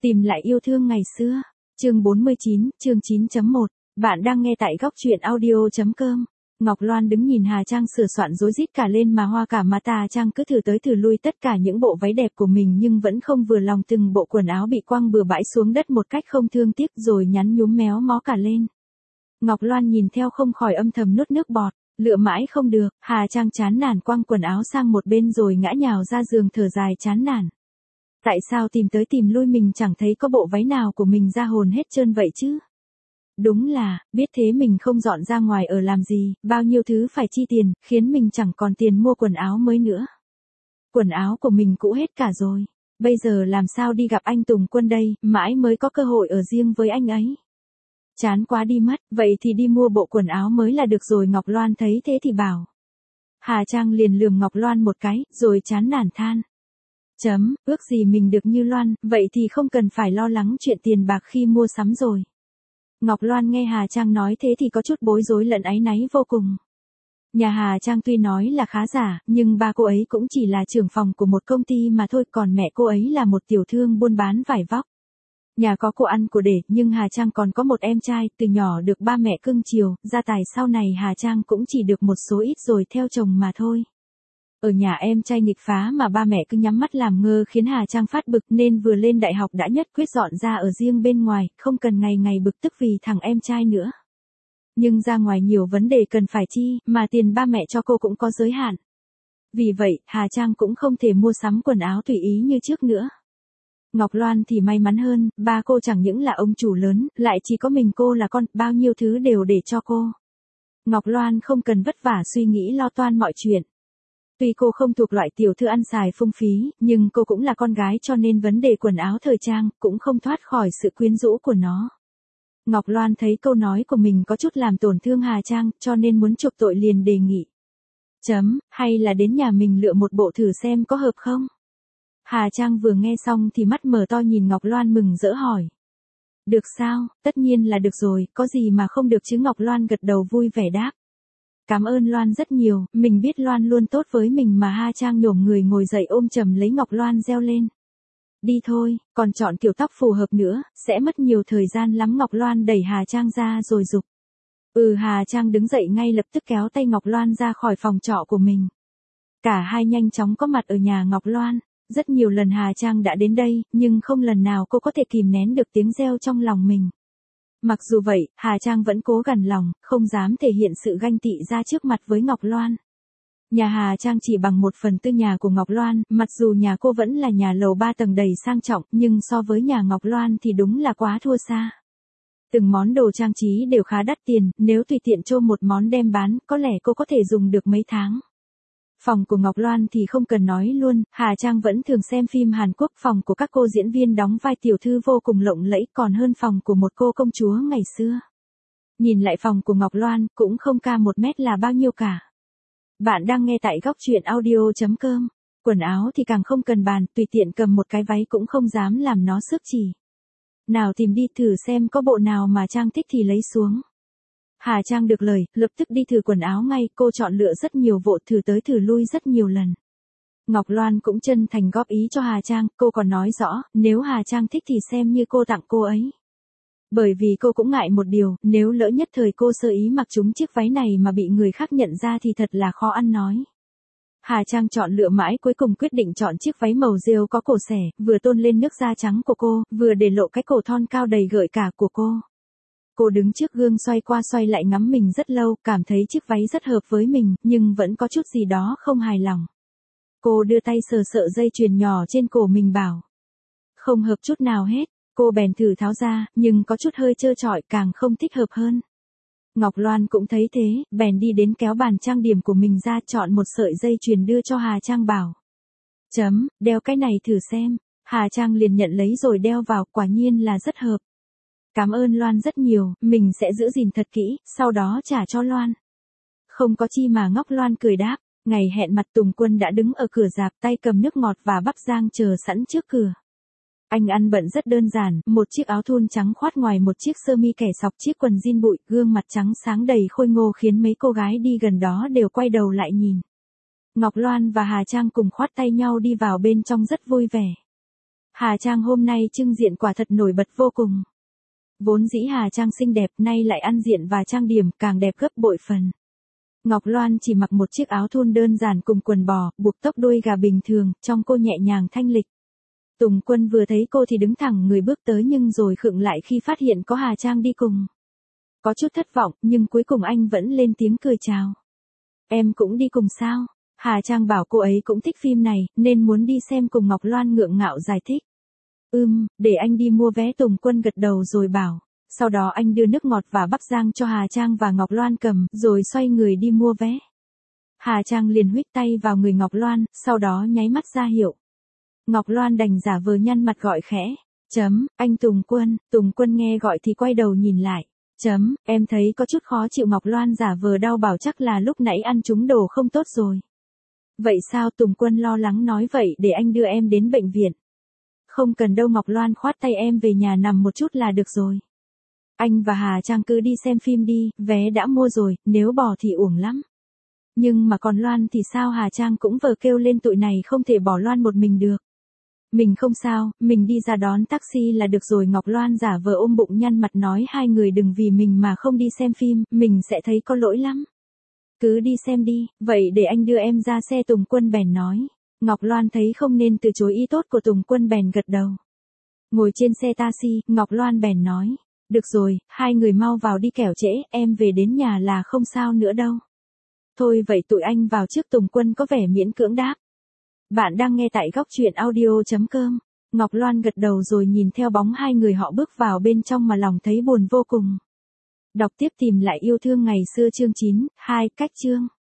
Tìm lại yêu thương ngày xưa. Chương 49, chương 9.1. Bạn đang nghe tại góc truyện audio.com. Ngọc Loan đứng nhìn Hà Trang sửa soạn rối rít cả lên mà hoa cả mắt. Hà Trang cứ thử tới thử lui tất cả những bộ váy đẹp của mình nhưng vẫn không vừa lòng, từng bộ quần áo bị quăng bừa bãi xuống đất một cách không thương tiếc rồi nhắn nhúm méo mó cả lên. Ngọc Loan nhìn theo không khỏi âm thầm nuốt nước bọt, lựa mãi không được. Hà Trang chán nản quăng quần áo sang một bên rồi ngã nhào ra giường thở dài chán nản. Tại sao tìm tới tìm lui mình chẳng thấy có bộ váy nào của mình ra hồn hết trơn vậy chứ? Đúng là, biết thế mình không dọn ra ngoài ở làm gì, bao nhiêu thứ phải chi tiền, khiến mình chẳng còn tiền mua quần áo mới nữa. Quần áo của mình cũ hết cả rồi, bây giờ làm sao đi gặp anh Tùng Quân đây, mãi mới có cơ hội ở riêng với anh ấy. Chán quá đi mất, vậy thì đi mua bộ quần áo mới là được rồi. Ngọc Loan thấy thế thì bảo. Hà Trang liền lườm Ngọc Loan một cái, rồi chán nản than. Ước gì mình được như Loan, vậy thì không cần phải lo lắng chuyện tiền bạc khi mua sắm rồi. Ngọc Loan nghe Hà Trang nói thế thì có chút bối rối lẫn áy náy vô cùng. Nhà Hà Trang tuy nói là khá giả, nhưng ba cô ấy cũng chỉ là trưởng phòng của một công ty mà thôi, còn mẹ cô ấy là một tiểu thương buôn bán vải vóc. Nhà có cô ăn của để, nhưng Hà Trang còn có một em trai, từ nhỏ được ba mẹ cưng chiều, gia tài sau này Hà Trang cũng chỉ được một số ít rồi theo chồng mà thôi. Ở nhà em trai nghịch phá mà ba mẹ cứ nhắm mắt làm ngơ khiến Hà Trang phát bực, nên vừa lên đại học đã nhất quyết dọn ra ở riêng bên ngoài, không cần ngày ngày bực tức vì thằng em trai nữa. Nhưng ra ngoài nhiều vấn đề cần phải chi, mà tiền ba mẹ cho cô cũng có giới hạn. Vì vậy, Hà Trang cũng không thể mua sắm quần áo tùy ý như trước nữa. Ngọc Loan thì may mắn hơn, ba cô chẳng những là ông chủ lớn, lại chỉ có mình cô là con, bao nhiêu thứ đều để cho cô. Ngọc Loan không cần vất vả suy nghĩ lo toan mọi chuyện. Tuy cô không thuộc loại tiểu thư ăn xài phung phí, nhưng cô cũng là con gái cho nên vấn đề quần áo thời trang cũng không thoát khỏi sự quyến rũ của nó. Ngọc Loan thấy câu nói của mình có chút làm tổn thương Hà Trang, cho nên muốn chuộc tội liền đề nghị. Hay là đến nhà mình lựa một bộ thử xem có hợp không? Hà Trang vừa nghe xong thì mắt mở to nhìn Ngọc Loan mừng rỡ hỏi. Được sao, tất nhiên là được rồi, có gì mà không được chứ. Ngọc Loan gật đầu vui vẻ đáp. Cảm ơn Loan rất nhiều, mình biết Loan luôn tốt với mình mà. Hà Trang nhổm người ngồi dậy ôm chầm lấy Ngọc Loan reo lên. Đi thôi, còn chọn kiểu tóc phù hợp nữa, sẽ mất nhiều thời gian lắm. Ngọc Loan đẩy Hà Trang ra rồi giục. Hà Trang đứng dậy ngay lập tức kéo tay Ngọc Loan ra khỏi phòng trọ của mình. Cả hai nhanh chóng có mặt ở nhà Ngọc Loan. Rất nhiều lần Hà Trang đã đến đây, nhưng không lần nào cô có thể kìm nén được tiếng reo trong lòng mình. Mặc dù vậy, Hà Trang vẫn cố gằn lòng, không dám thể hiện sự ganh tị ra trước mặt với Ngọc Loan. Nhà Hà Trang chỉ bằng 1/4 nhà của Ngọc Loan, mặc dù nhà cô vẫn là nhà lầu 3 tầng đầy sang trọng, nhưng so với nhà Ngọc Loan thì đúng là quá thua xa. Từng món đồ trang trí đều khá đắt tiền, nếu tùy tiện chô một món đem bán, có lẽ cô có thể dùng được mấy tháng. Phòng của Ngọc Loan thì không cần nói luôn, Hà Trang vẫn thường xem phim Hàn Quốc, phòng của các cô diễn viên đóng vai tiểu thư vô cùng lộng lẫy, còn hơn phòng của một cô công chúa ngày xưa. Nhìn lại phòng của Ngọc Loan, cũng không ca 1 mét là bao nhiêu cả. Bạn đang nghe tại góc truyện audio.com. Quần áo thì càng không cần bàn, tùy tiện cầm một cái váy cũng không dám làm nó xước chỉ. Nào tìm đi, thử xem có bộ nào mà Trang thích thì lấy xuống. Hà Trang được lời, lập tức đi thử quần áo ngay, cô chọn lựa rất nhiều bộ, thử tới thử lui rất nhiều lần. Ngọc Loan cũng chân thành góp ý cho Hà Trang, cô còn nói rõ, nếu Hà Trang thích thì xem như cô tặng cô ấy. Bởi vì cô cũng ngại một điều, nếu lỡ nhất thời cô sơ ý mặc trúng chiếc váy này mà bị người khác nhận ra thì thật là khó ăn nói. Hà Trang chọn lựa mãi cuối cùng quyết định chọn chiếc váy màu rêu có cổ xẻ, vừa tôn lên nước da trắng của cô, vừa để lộ cái cổ thon cao đầy gợi cả của cô. Cô đứng trước gương xoay qua xoay lại ngắm mình rất lâu, cảm thấy chiếc váy rất hợp với mình, nhưng vẫn có chút gì đó không hài lòng. Cô đưa tay sờ sợi dây chuyền nhỏ trên cổ mình bảo. Không hợp chút nào hết, cô bèn thử tháo ra, nhưng có chút hơi trơ trọi, càng không thích hợp hơn. Ngọc Loan cũng thấy thế, bèn đi đến kéo bàn trang điểm của mình ra, chọn một sợi dây chuyền đưa cho Hà Trang bảo. Đeo cái này thử xem. Hà Trang liền nhận lấy rồi đeo vào, quả nhiên là rất hợp. Cảm ơn Loan rất nhiều, mình sẽ giữ gìn thật kỹ, sau đó trả cho Loan. Không có chi mà. Ngọc Loan cười đáp. Ngày hẹn mặt Tùng Quân đã đứng ở cửa rạp, tay cầm nước ngọt và bắp rang chờ sẵn trước cửa. Anh ăn bận rất đơn giản, một chiếc áo thun trắng khoát ngoài một chiếc sơ mi kẻ sọc, chiếc quần jean bụi, gương mặt trắng sáng đầy khôi ngô khiến mấy cô gái đi gần đó đều quay đầu lại nhìn. Ngọc Loan và Hà Trang cùng khoát tay nhau đi vào bên trong rất vui vẻ. Hà Trang hôm nay trưng diện quả thật nổi bật vô cùng. Vốn dĩ Hà Trang xinh đẹp, nay lại ăn diện và trang điểm càng đẹp gấp bội phần. Ngọc Loan chỉ mặc một chiếc áo thun đơn giản cùng quần bò, buộc tóc đuôi gà bình thường, trông cô nhẹ nhàng thanh lịch. Tùng Quân vừa thấy cô thì đứng thẳng người bước tới nhưng rồi khựng lại khi phát hiện có Hà Trang đi cùng. Có chút thất vọng, nhưng cuối cùng anh vẫn lên tiếng cười chào. Em cũng đi cùng sao? Hà Trang bảo cô ấy cũng thích phim này, nên muốn đi xem cùng. Ngọc Loan ngượng ngạo giải thích. Để anh đi mua vé. Tùng Quân gật đầu rồi bảo. Sau đó anh đưa nước ngọt và bắp rang cho Hà Trang và Ngọc Loan cầm, rồi xoay người đi mua vé. Hà Trang liền huých tay vào người Ngọc Loan, sau đó nháy mắt ra hiệu. Ngọc Loan đành giả vờ nhăn mặt gọi khẽ. Anh Tùng Quân. Tùng Quân nghe gọi thì quay đầu nhìn lại. Em thấy có chút khó chịu. Ngọc Loan giả vờ đau bảo chắc là lúc nãy ăn trúng đồ không tốt rồi. Vậy sao? Tùng Quân lo lắng nói. Vậy để anh đưa em đến bệnh viện. Không cần đâu. Ngọc Loan khoát tay, em về nhà nằm một chút là được rồi. Anh và Hà Trang cứ đi xem phim đi, vé đã mua rồi, nếu bỏ thì uổng lắm. Nhưng mà còn Loan thì sao? Hà Trang cũng vờ kêu lên, tụi này không thể bỏ Loan một mình được. Mình không sao, mình đi ra đón taxi là được rồi. Ngọc Loan giả vờ ôm bụng nhăn mặt nói hai người đừng vì mình mà không đi xem phim, mình sẽ thấy có lỗi lắm. Cứ đi xem đi, vậy để anh đưa em ra xe. Tùng Quân bèn nói. Ngọc Loan thấy không nên từ chối ý tốt của Tùng Quân bèn gật đầu. Ngồi trên xe taxi, Ngọc Loan bèn nói. Được rồi, hai người mau vào đi kẻo trễ, em về đến nhà là không sao nữa đâu. Thôi vậy tụi anh vào trước. Tùng Quân có vẻ miễn cưỡng đáp. Bạn đang nghe tại góc truyện audio.com. Ngọc Loan gật đầu rồi nhìn theo bóng hai người họ bước vào bên trong mà lòng thấy buồn vô cùng. Đọc tiếp tìm lại yêu thương ngày xưa chương 9, 2 cách chương.